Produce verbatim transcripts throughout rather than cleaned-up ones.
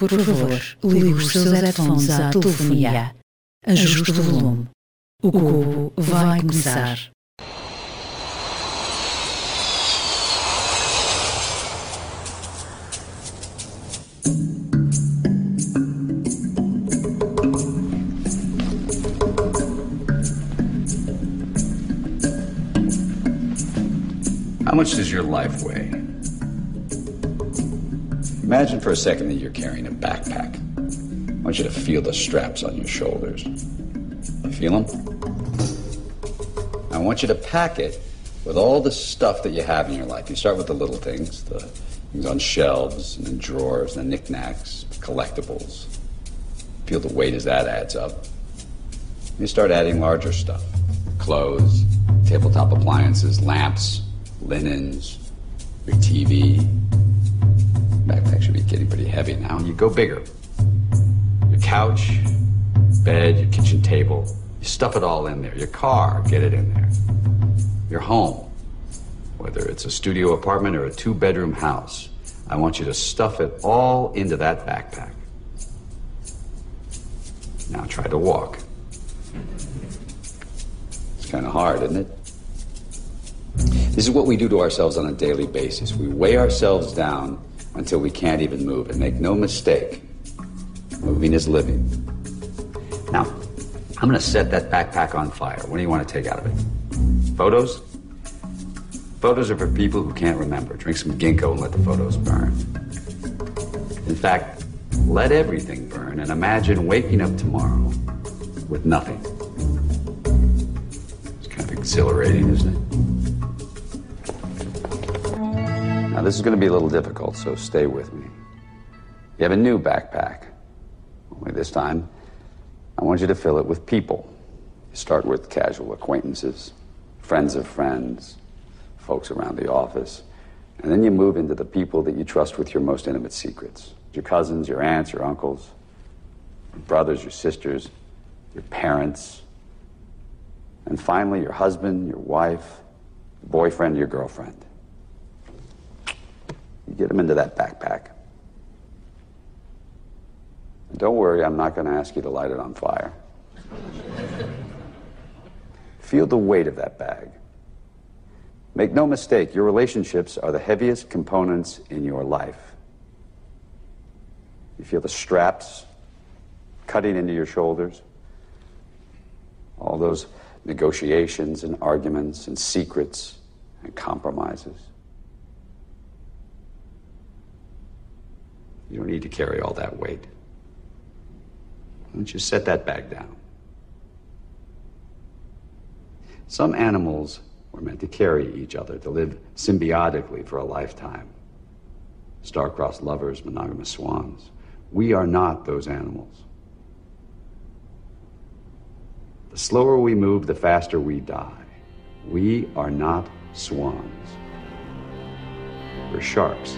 Por favor, ligue os seus headphones à telefonia. Ajuste o volume. O cubo vai começar. How much does your life weigh? Imagine for a second that you're carrying a backpack. I want you to feel the straps on your shoulders. You feel them? I want you to pack it with all the stuff that you have in your life. You start with the little things, the things on shelves and in drawers, the knickknacks, collectibles. Feel the weight as that adds up. You start adding larger stuff. Clothes, tabletop appliances, lamps, linens, your T V. Backpack should be getting pretty heavy now. You go bigger. Your couch, bed, your kitchen table. You stuff it all in there. Your car, get it in there. Your home, whether it's a studio apartment or a two-bedroom house, I want you to stuff it all into that backpack. Now try to walk. It's kind of hard, isn't it? This is what we do to ourselves on a daily basis. We weigh ourselves down until we can't even move. And make no mistake, moving is living. Now, I'm going to set that backpack on fire. What do you want to take out of it? Photos? Photos are for people who can't remember. Drink some ginkgo and let the photos burn. In fact, let everything burn and imagine waking up tomorrow with nothing. It's kind of exhilarating, isn't it? Now, this is going to be a little difficult, so stay with me. You have a new backpack. Only this time, I want you to fill it with people. You start with casual acquaintances, friends of friends, folks around the office, and then you move into the people that you trust with your most intimate secrets. Your cousins, your aunts, your uncles, your brothers, your sisters, your parents, and finally your husband, your wife, your boyfriend, your girlfriend. You get them into that backpack. And don't worry, I'm not going to ask you to light it on fire. Feel the weight of that bag. Make no mistake, your relationships are the heaviest components in your life. You feel the straps cutting into your shoulders. All those negotiations and arguments and secrets and compromises. You don't need to carry all that weight. Why don't you set that bag down? Some animals were meant to carry each other, to live symbiotically for a lifetime. Star-crossed lovers, monogamous swans. We are not those animals. The slower we move, the faster we die. We are not swans. We're sharks.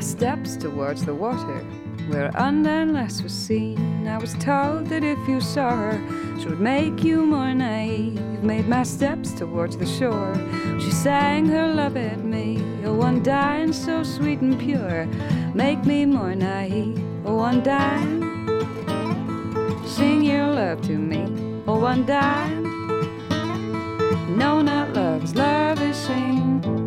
steps towards the water, where Undine Lass was seen. I was told that if you saw her, she would make you more naive. Made my steps towards the shore, she sang her love at me. Oh, Undine, so sweet and pure, make me more naive. Oh, Undine, sing your love to me. Oh, Undine, no, not love's love is seen.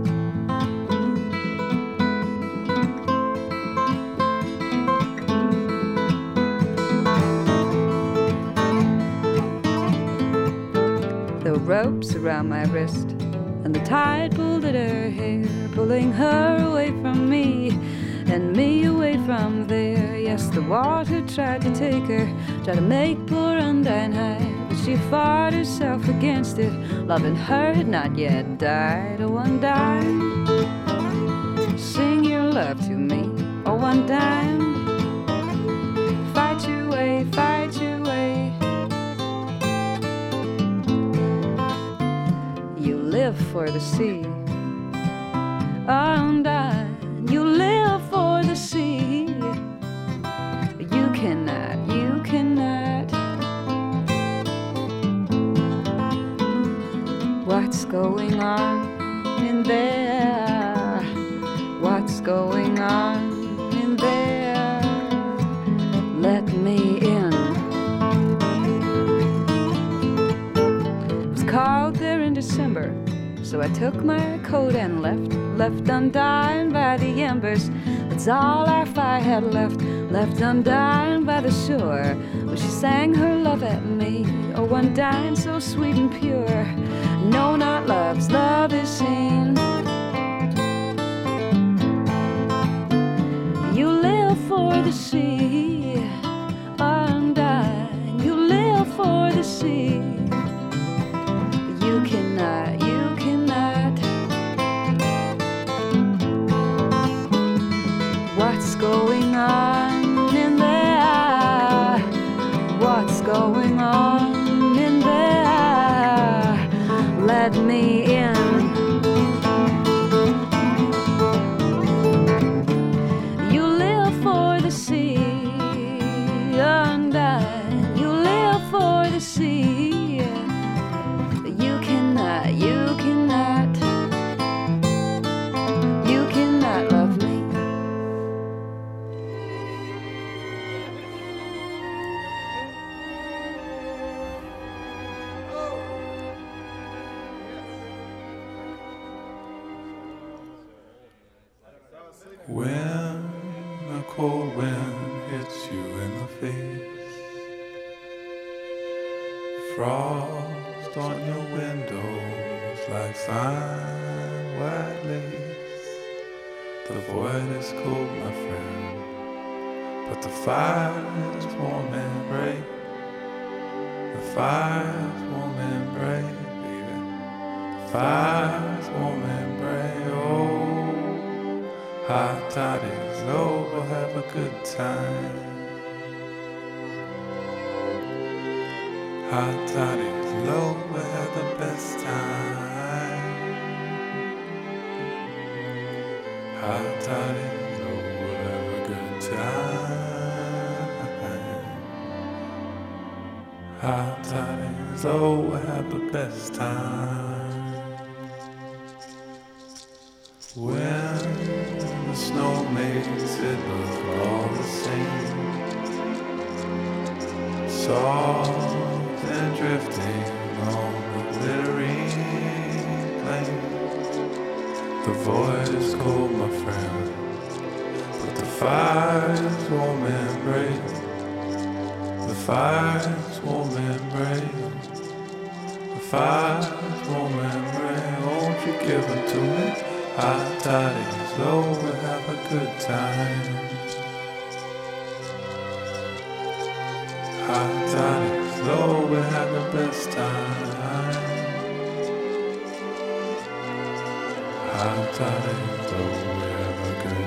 Ropes around my wrist, and the tide pulled at her hair, pulling her away from me, and me away from there. Yes, the water tried to take her, tried to make poor Undine high, but she fought herself against it. Love in her had not yet died. Oh, Undine, sing your love to me. Oh, Undine, fight your way, fight your way. Live for the sea, Undine, you live for the sea. You cannot, you cannot. What's going on in there? What's going on in there? Let me in. It was cold there in December, so I took my coat and left, left Undine by the embers. That's all our fire had left, left Undine by the shore, where she sang her love at me. Oh, Undine, so sweet and pure, no, not love's love is seen. You live for the sea, Undine, you live for the sea. You cannot, you cannot. What's going on in there? What's going on in there? Let me in. You live for the sea, Undine. You live for the sea. You cannot, you cannot, you cannot love me. When a cold wind hits you in the face, frost on your windows like fine white lace. The void is cold, my friend, but the fire is warm and bright. The fire is warm and bright, baby. The fire is warm and bright. Oh, hot toddy is over, have a good time. Hot toddy is low, we had the best time. Hot toddy is low, we'll have a good time. Hot toddy is low, we have the best time. When the snow makes it look all the same, soft and drifting on the glittering plain. The void is cold, my friend, but the fire is warm and bright. The fire is warm and bright. The fire is warm and bright. Won't you give it to me? Hot toddy is low, we'll have a good time. Hot toddy is low, we'll have the best time. Hot toddy is low, we'll have a good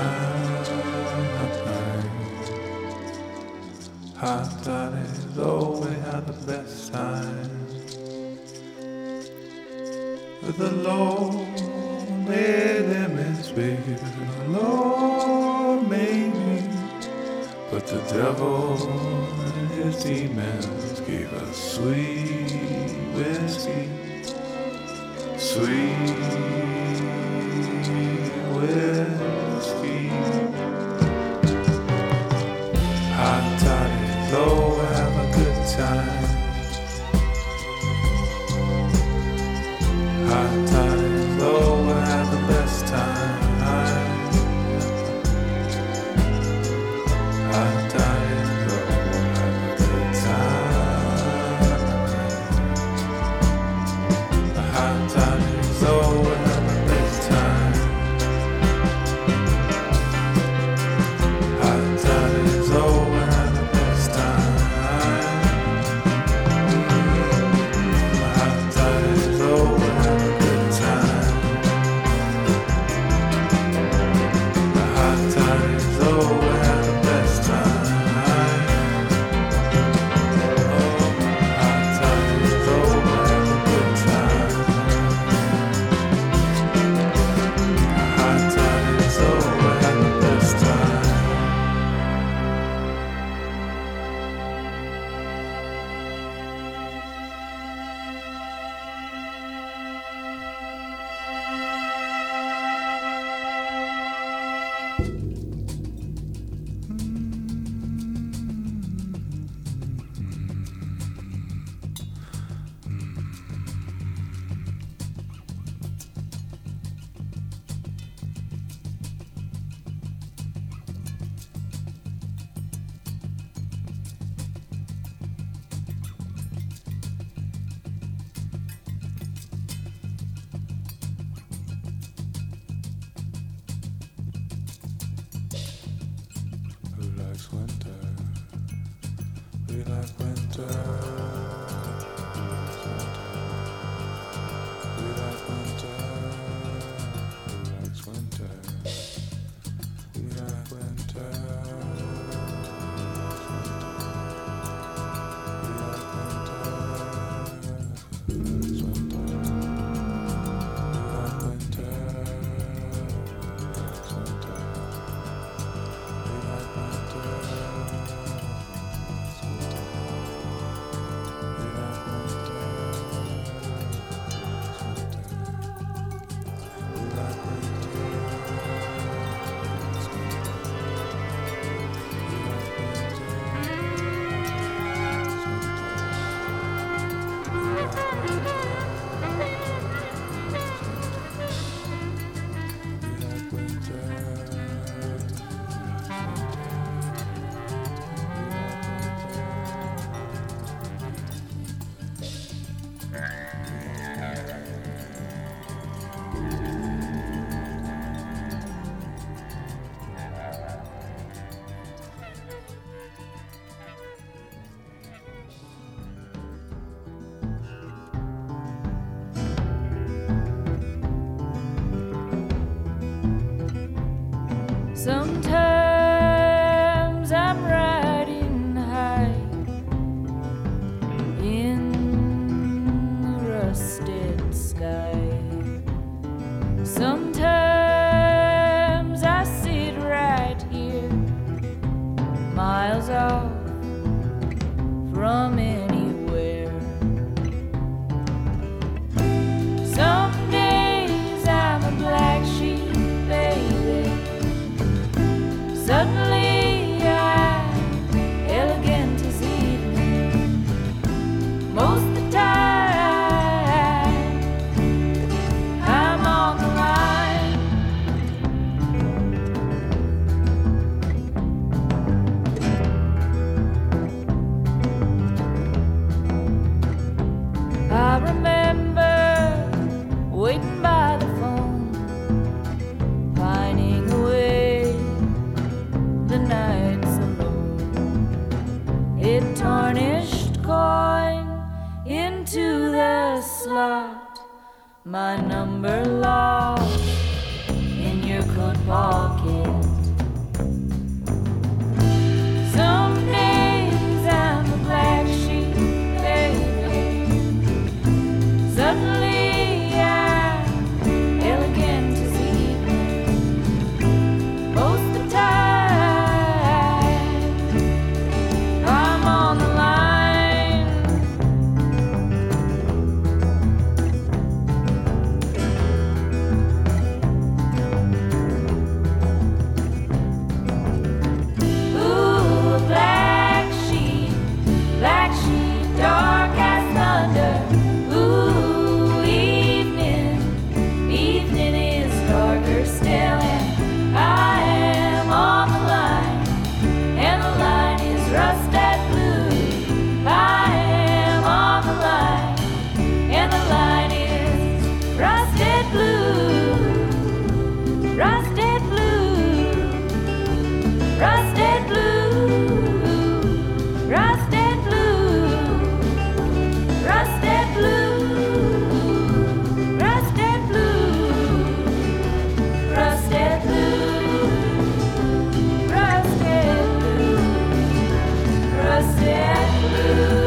time. Hot toddy is low, we have the best time. With the low limits, baby, low The devil and his demons gave us sweet whiskey, sweet whiskey. Hot toddy, low, have a good time. Hot toddy, low, have the best time. Hot toddy, low, have a good time. Hot toddy, low, have the best time. Hot toddy, low, have the best time. Hot toddy, low, have a good time. Hot toddy, low, have the best time. Hot toddy, low, have a good time. Hot toddy, low, have the best time. Who likes winter? We like winter. Who likes winter? We like winter. We like winter. We like winter. Who likes winter? We like winter. Winter. We like winter. Sometimes I'm riding high in the rusted sky. Sometimes I sit right here, miles off from anywhere. Some days I'm a black sheep, baby. Suddenly I'm elegant as evening. Most of the time I'm on the line. I remember waiting by the phone, pining away the nights alone. It tarnished coin into the slot, my number lost in your coat pocket. Some days I'm a black sheep, baby. Suddenly I'm elegant as evening. Most of the time Rusted blue, rusted blue, rusted blue, rusted blue, rusted blue, rusted blue, rusted blue, rusted blue.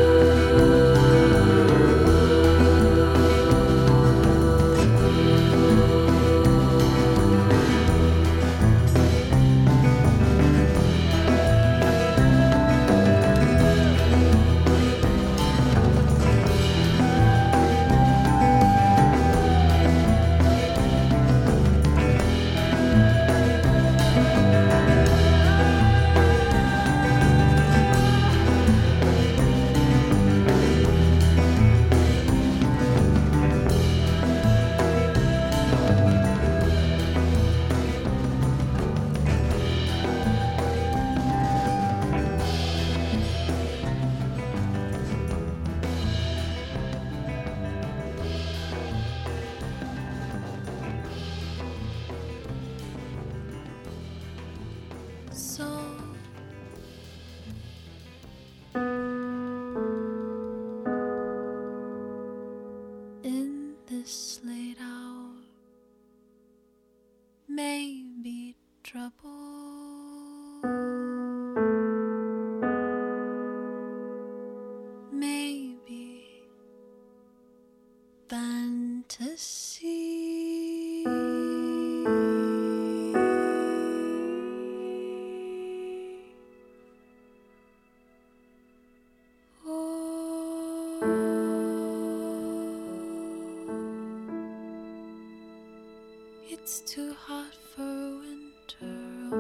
So in this late hour, maybe trouble, maybe fantasy. It's too hot for winter.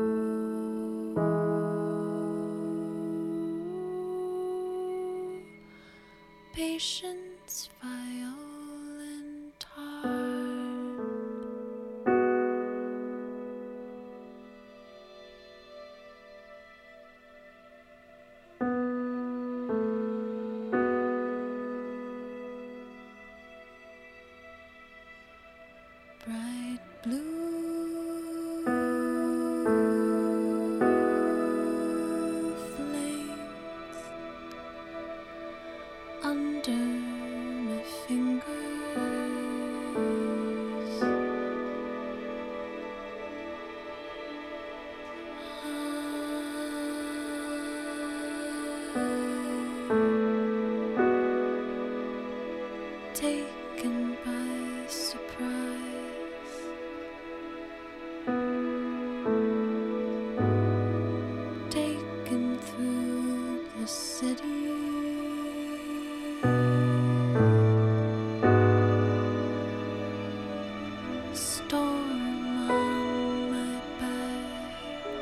Oh, patience, violin, harp. Bright blue flames under my fingers. Taken by surprise, taken through the city. Storm on my back.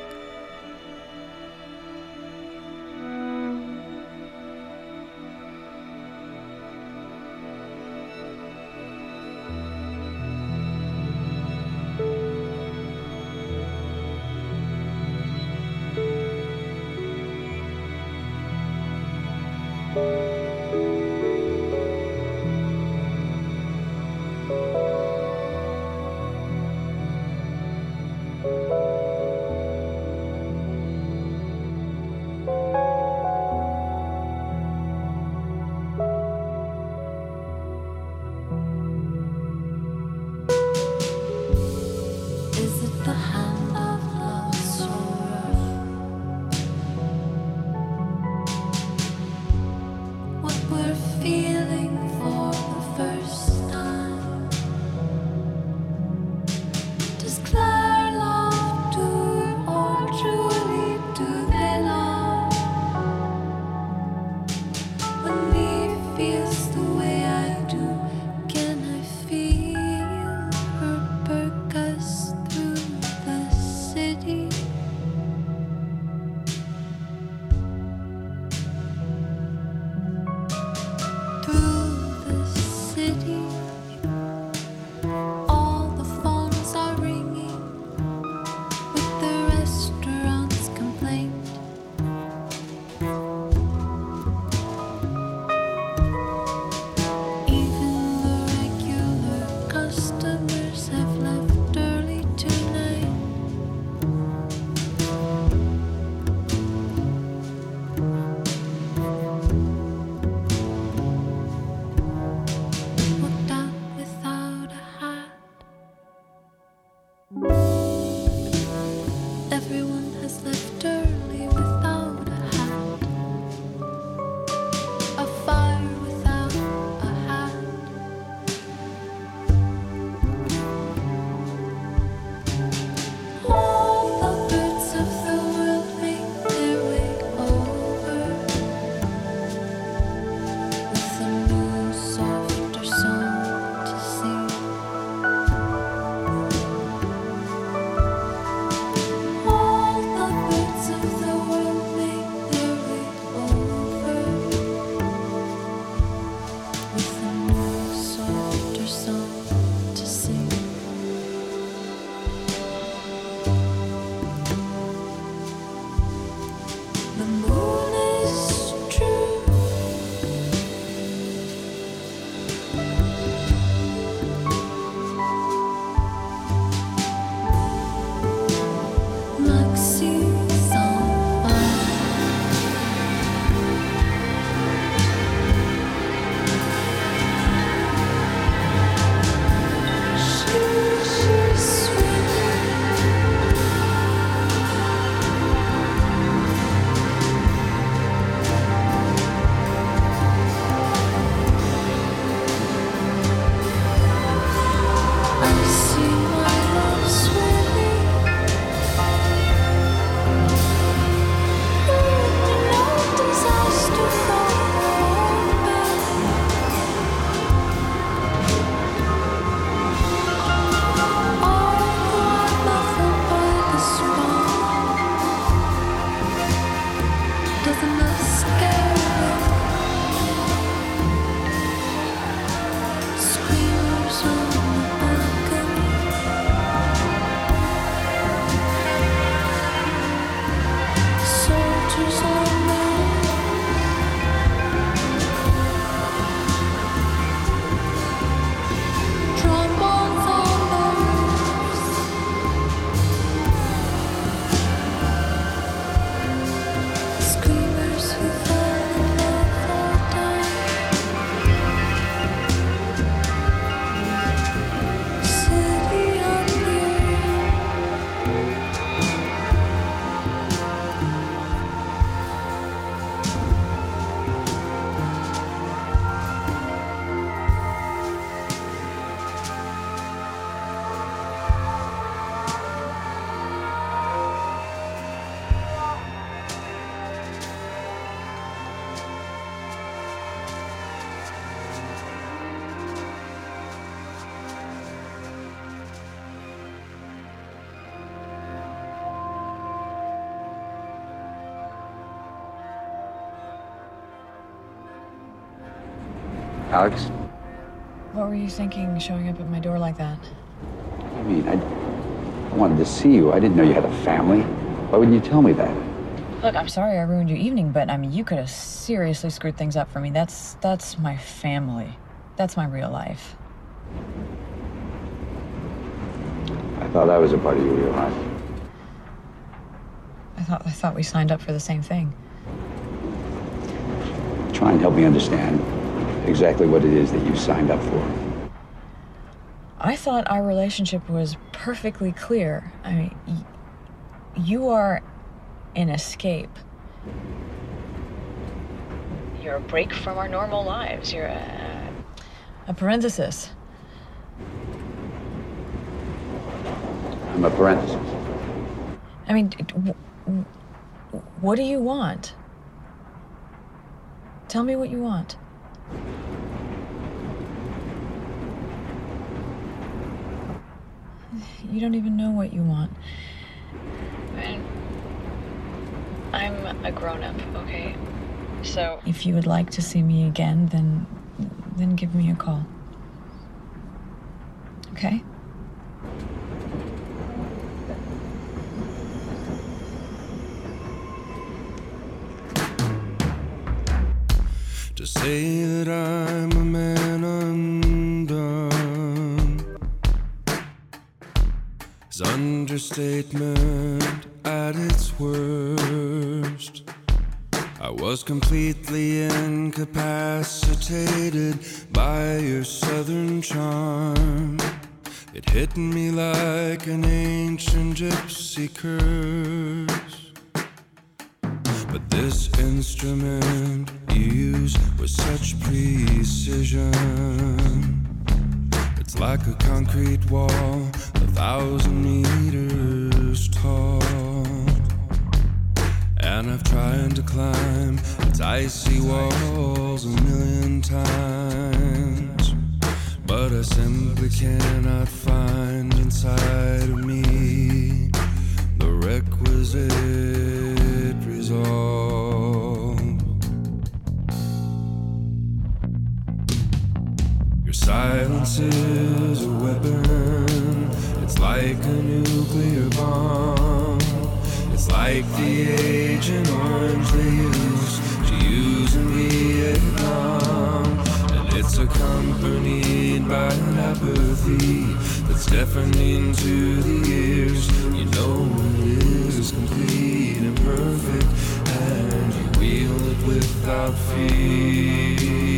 Is it the hand of love so rough? What we're feeling for the first time. Does Claire love Alex? What were you thinking showing up at my door like that? I mean, I, I wanted to see you. I didn't know you had a family. Why wouldn't you tell me that? Look, I'm sorry I ruined your evening, but I mean, you could have seriously screwed things up for me. That's that's my family. That's my real life. I thought that was a part of your real life. I thought I thought we signed up for the same thing. Try and help me understand exactly what it is that you signed up for. I thought our relationship was perfectly clear. I mean, y- you are an escape. You're a break from our normal lives. You're a, a parenthesis. I'm a parenthesis. I mean, d- w- w- what do you want? Tell me what you want. You don't even know what you want. And I'm a grown-up, okay? So if you would like to see me again, then then give me a call. Okay? To say that I'm a man undone is understatement at its worst. I was completely incapacitated by your southern charm. It hit me like an ancient gypsy curse. But this instrument you use with such precision, it's like a concrete wall a thousand meters tall. And I've tried to climb its icy walls a million times, but I simply cannot find inside of me the requisite resolve. Your silence is a weapon. It's like a nuclear bomb. It's like the Agent Orange they used to use in Vietnam. And it's accompanied by an apathy that's deafening to the ears. You know it is complete and perfect, and you wield it without fear.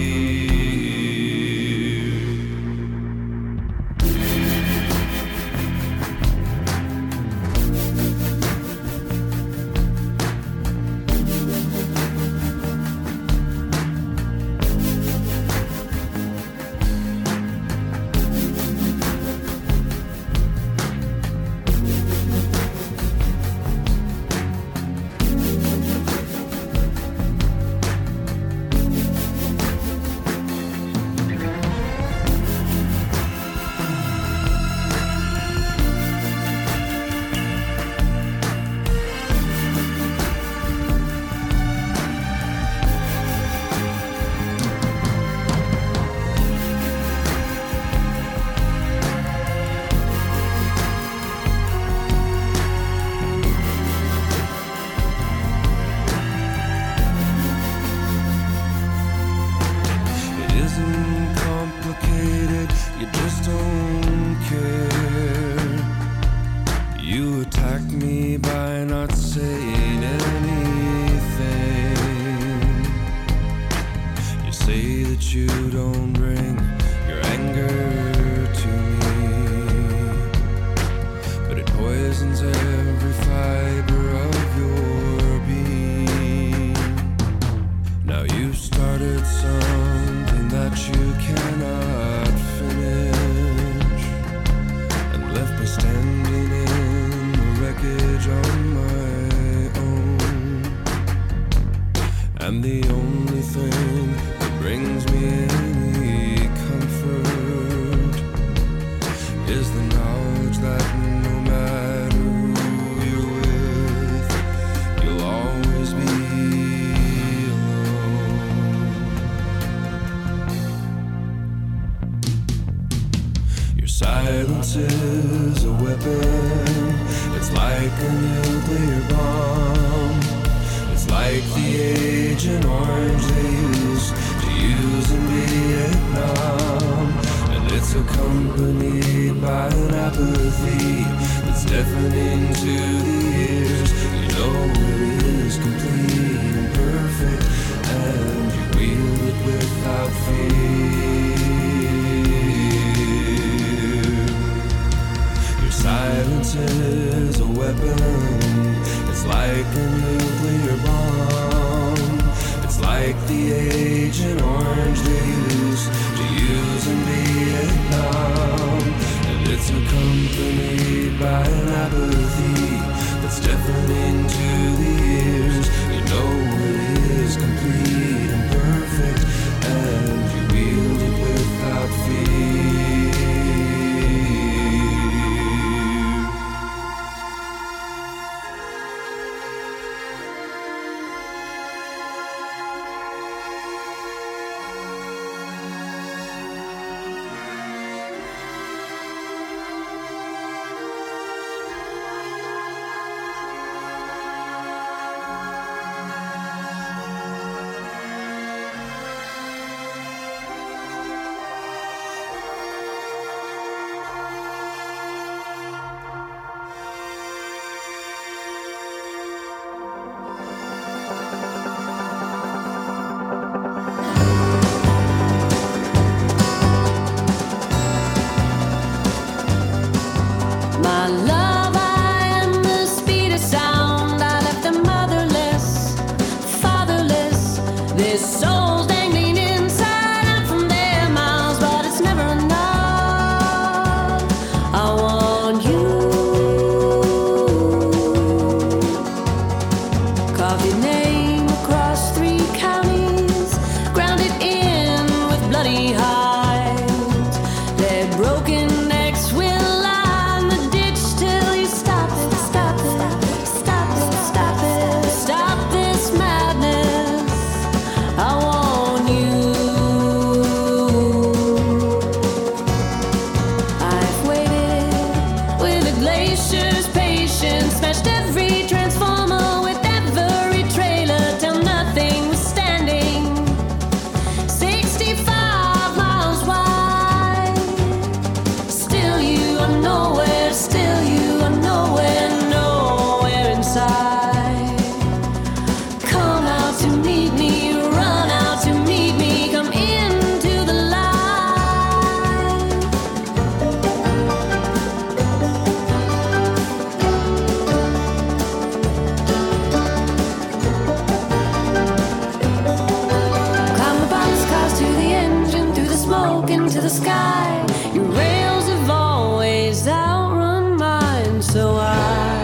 Always be alone. a nuclear bomb. It's like the Agent Orange they used to use in Vietnam. And it's accompanied by an apathy that's deafening to the ears. You know it is complete and perfect, and you wield it without fear. Your silence is a weapon. It's like a nuclear bomb. It's like the Agent Orange they used to use in Vietnam. And it's accompanied by an apathy that's deafening to the ears. You know it is complete and perfect, and you wield it without fear. My love, I am the speed of sound. I left them motherless, fatherless. Their souls dangling inside out from their mouths, but it's never enough. I want you. Carve your name across three counties, grounded in with bloody hides. Their broken necks will into the sky. Your rails have always outrun mine, so I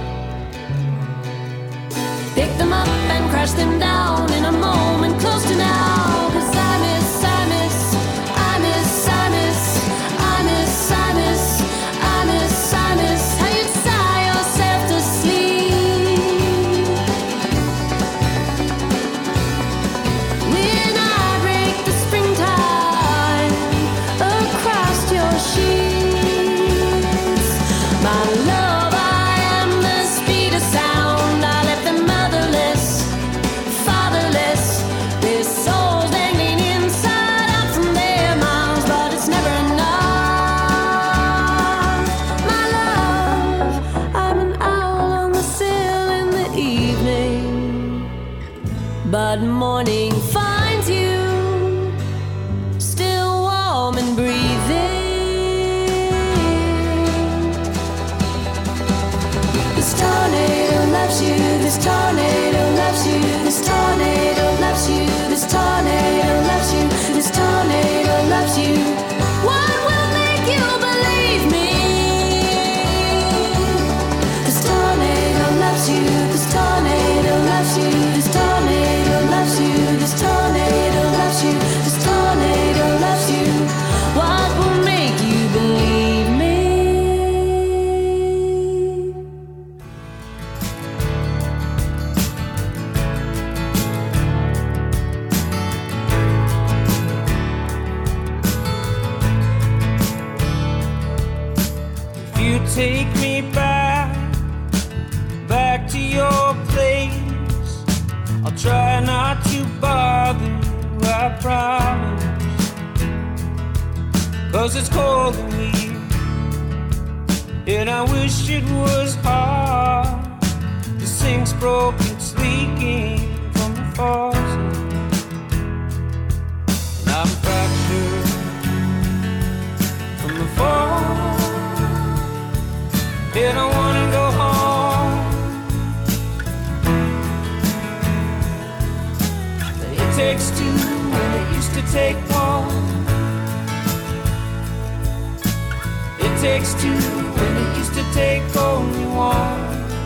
pick them up and crash them down in a moment close to now. 'Cause I miss, I miss, I miss, I miss, I miss, I miss, I miss, I miss how you sigh yourself to sleep. When I break the springtime across your sheets, my love, I am the speed of sound. I left them motherless, fatherless, their souls dangling inside out from their mouths, but it's never enough. My love, I'm an owl on the sill in the evening, but morning finds you still warm and breathing. This tornado loves you, this tornado loves you, this tornado loves you, this tornado loves you, this tornado loves you. What will make you believe me? This tornado loves you, this tornado loves you, this tornado loves you, this tornado loves you, this tornado loves you. What will make you believe me? try not to bother you, I promise. Cause it's cold in here, and I wish it was hard. The sink's broke, it's leaking from the faucet, and I'm fractured from the fall, and I wanna go home. It takes two when it used to take one. It takes two when it used to take only one.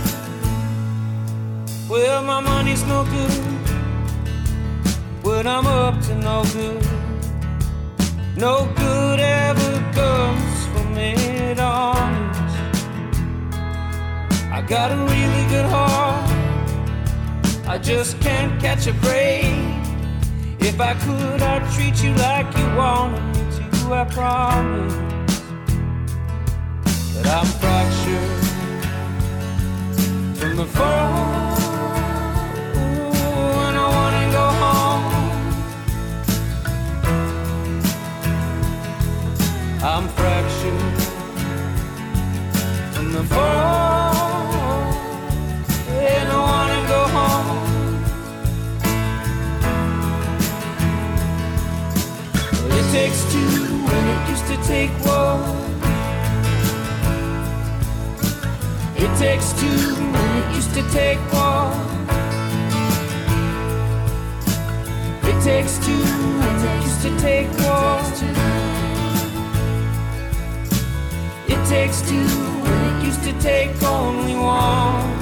Well, my money's no good when I'm up to no good. No good ever comes from it, honest. I got a really good heart, I just can't catch a break. If I could, I'd treat you like you wanted me to, I promise. But I'm fractured from the fall, and I wanna go home. I'm fractured from the fall, and I wanna go home. It takes two when it used to take one. It takes two when it used to take one. It takes two when it used to take one. It takes two when it used to take only one.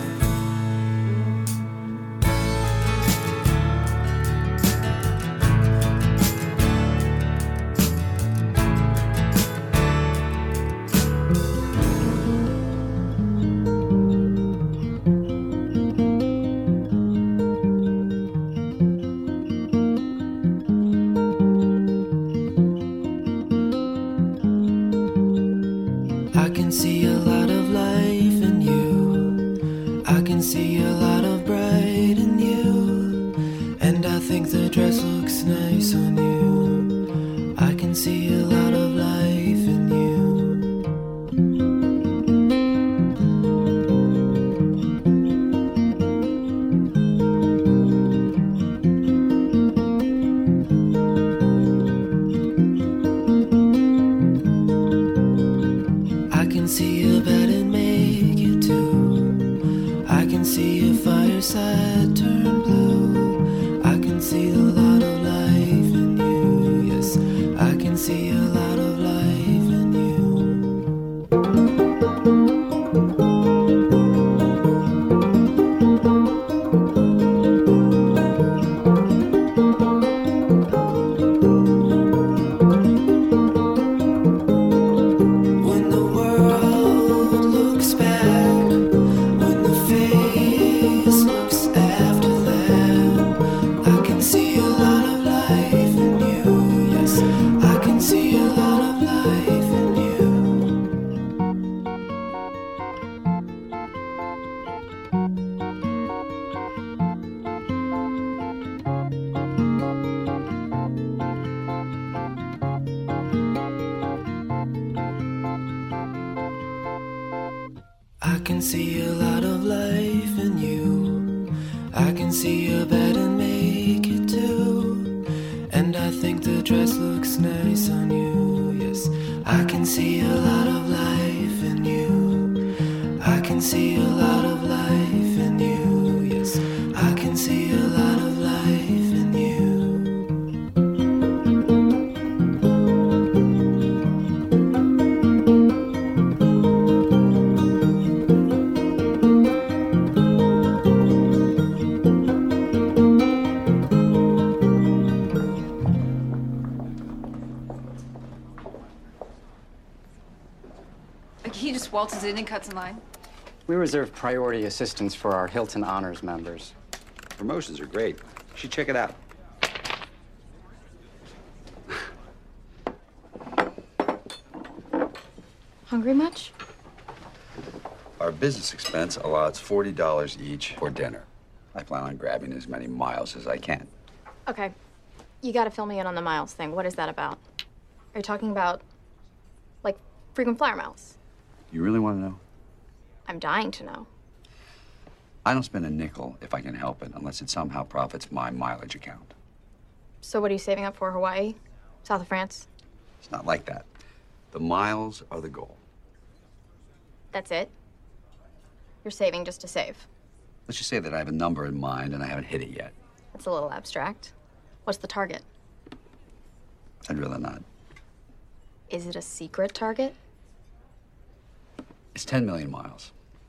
He just waltzes in and cuts in line. We reserve priority assistance for our Hilton Honors members. Promotions are great. You should check it out. Hungry much? Our business expense allows forty dollars each for dinner. I plan on grabbing as many miles as I can. Okay. You gotta fill me in on the miles thing. What is that about? Are you talking about, like, frequent flyer miles? You really want to know? I'm dying to know. I don't spend a nickel if I can help it, unless it somehow profits my mileage account. So what are you saving up for? Hawaii? South of France? It's not like that. The miles are the goal. That's it? You're saving just to save? Let's just say that I have a number in mind and I haven't hit it yet. That's a little abstract. What's the target? I'd rather not. Is it a secret target? It's ten million miles.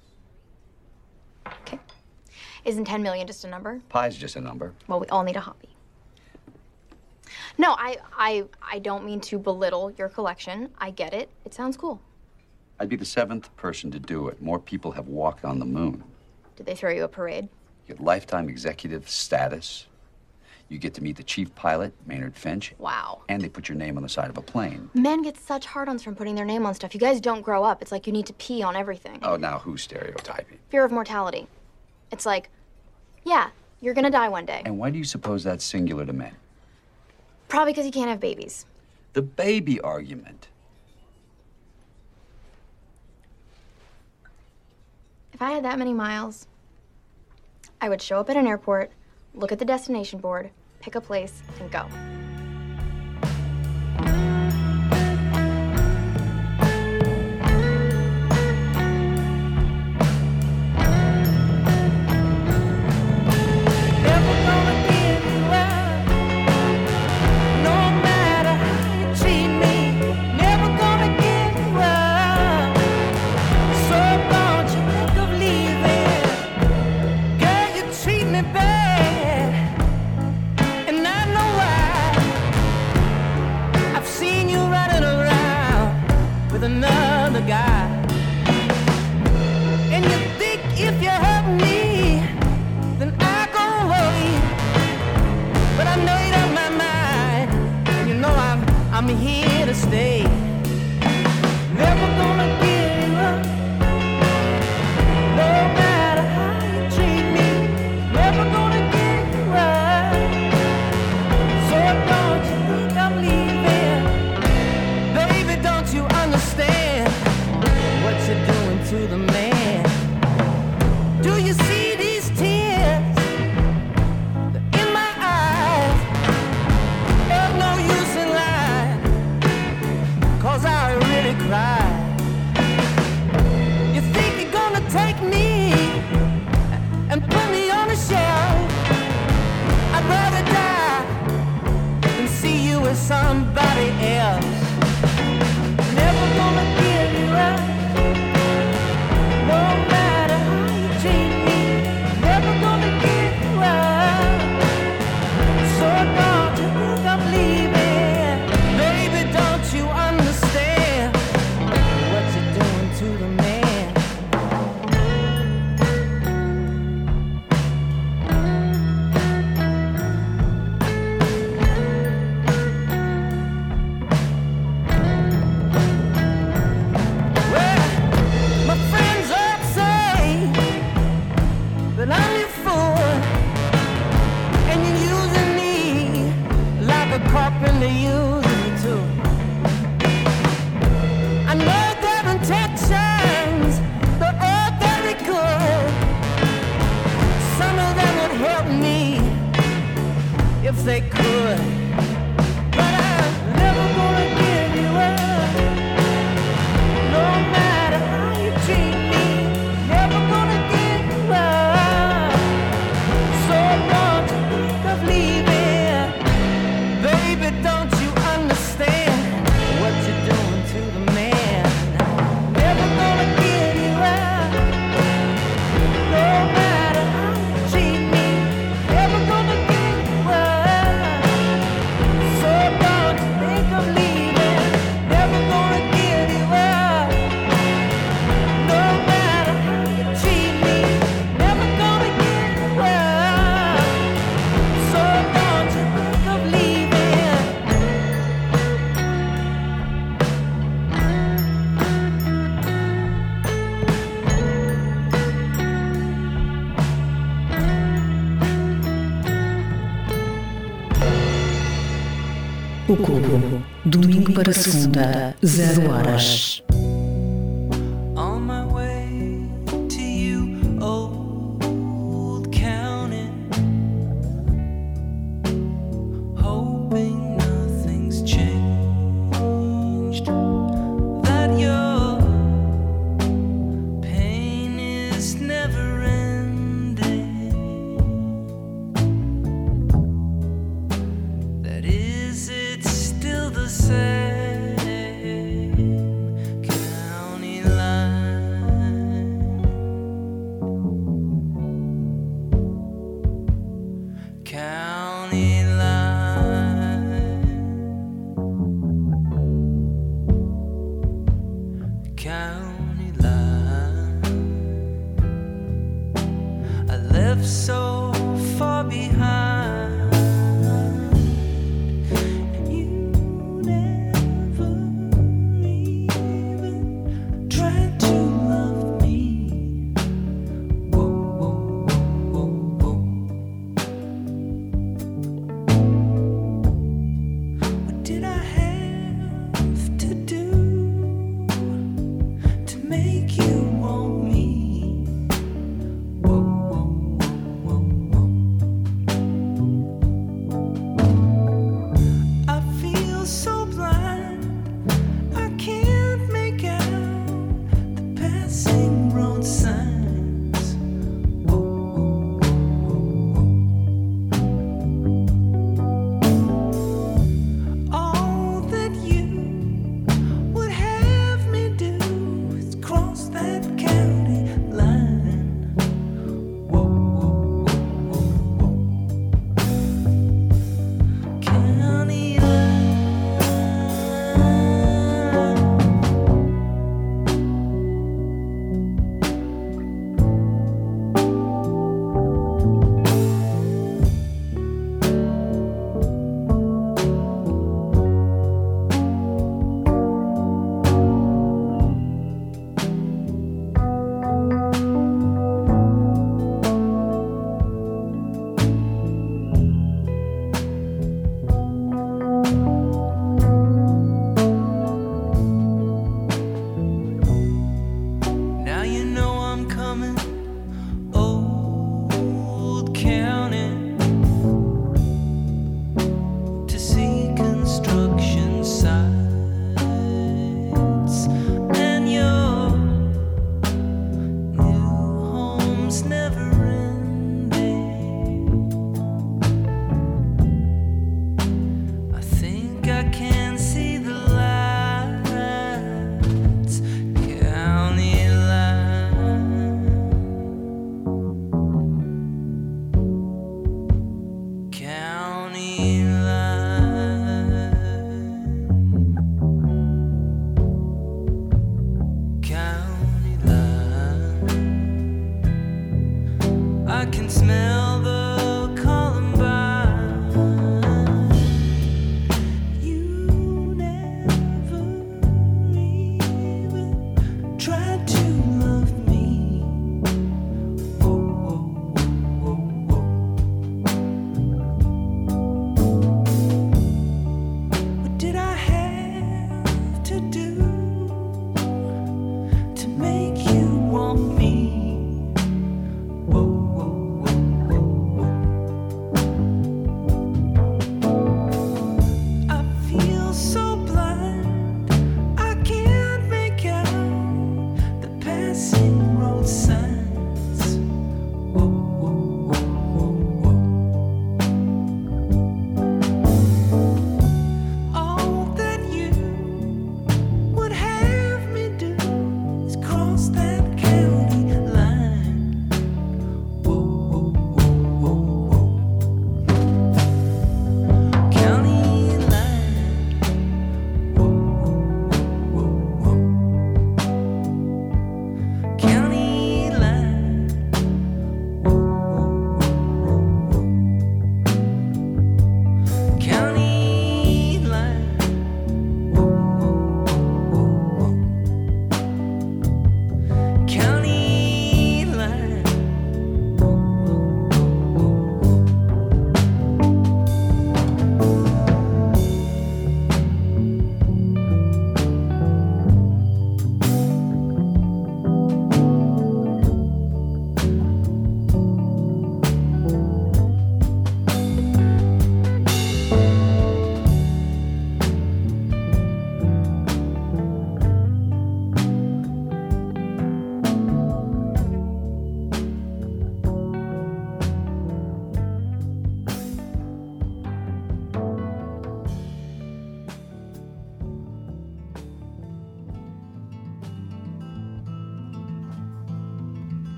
Okay. Isn't ten million just a number? Pi's just a number. Well, we all need a hobby. No, I, I, I don't mean to belittle your collection. I get it. It sounds cool. I'd be the seventh person to do it. More people have walked on the moon. Did they throw you a parade? You get lifetime executive status. You get to meet the chief pilot, Maynard Finch. Wow. And they put your name on the side of a plane. Men get such hard-ons from putting their name on stuff. You guys don't grow up. It's like you need to pee on everything. Oh, now who's stereotyping? Fear of mortality. It's like, yeah, you're gonna die one day. And why do you suppose that's singular to men? Probably because you can't have babies. The baby argument. If I had that many miles, I would show up at an airport, look at the destination board, pick a place, and go. Another guy, and you think if you hurt me, then I go away. But I know you're on my mind, and you know I'm I'm here to stay. Never gonna give you up, no matter how you treat me. Never gonna give you up, so don't you think I'm leaving, baby? Don't you understand what you're doing to the man? Do you see these tears in my eyes? There's no use in lying, 'cause I really cry. You think you're gonna take me and put me on a shelf? I'd rather die than see you with somebody else. Never gonna give you up, no matter how you treat me. Never gonna give you up, so don't you think I'm leaving? Baby, don't you understand what you're doing to the man? Carpenter using me too. I know their intentions, they're all very good. Some of them would help me if they could, but I'm never gonna give you up, no matter how you treat me. Never gonna give you up, so don't you think of leaving? Baby, don't you understand what you're doing to the man? Never gonna give you up, no matter how you treat me. Never gonna give you up, O Cubo, domingo para segunda, zero horas. On my way to you, old county, hoping nothing's changed, that your pain is never ending, that is it still the same? County line, county line. I left so far behind, and you never even tried to love me. Whoa, whoa, whoa, whoa, whoa. Did I have to do to make you want me? Whoa, whoa, whoa, whoa, whoa. I feel so blind, I can't make out the passing road signs. Whoa, whoa, whoa, whoa. All that you would have me do is cross that county line. Whoa, whoa, whoa, whoa, whoa. County line. Now you know I'm coming, old county, to see construction sites, and your new home's never ending. I think I can see the lights, county line, county line, county line. I can smell the Columbine. You never even tried to love me. Whoa, whoa, whoa, whoa, whoa. What did I have to do to make you want me? Whoa, whoa, whoa, whoa, whoa.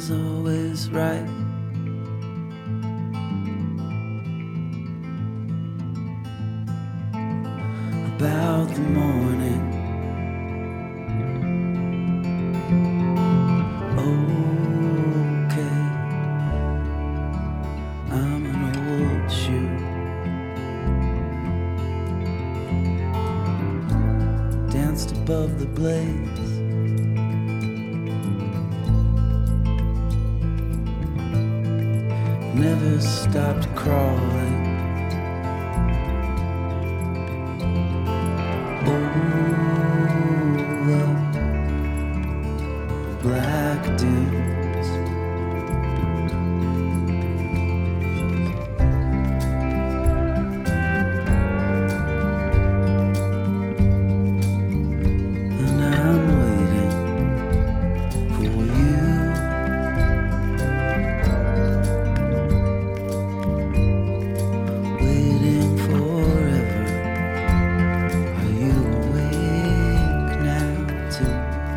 was always right. About the morning. Okay, I'm an old shoe. Danced above the blaze. Never stopped crawling. Over black dunes. And I'm waiting for you. Waiting forever. Are you awake now too?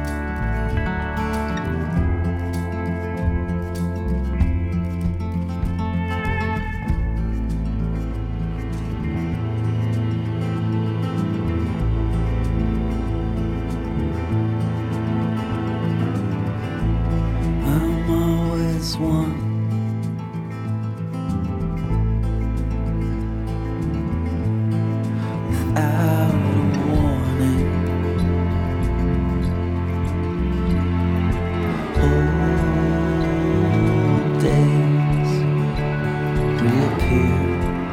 I'm always one. Without a warning. Old days reappear.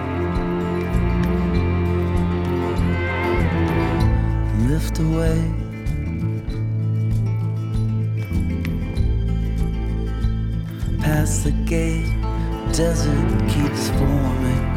Lift away. Past the gate, desert keeps forming.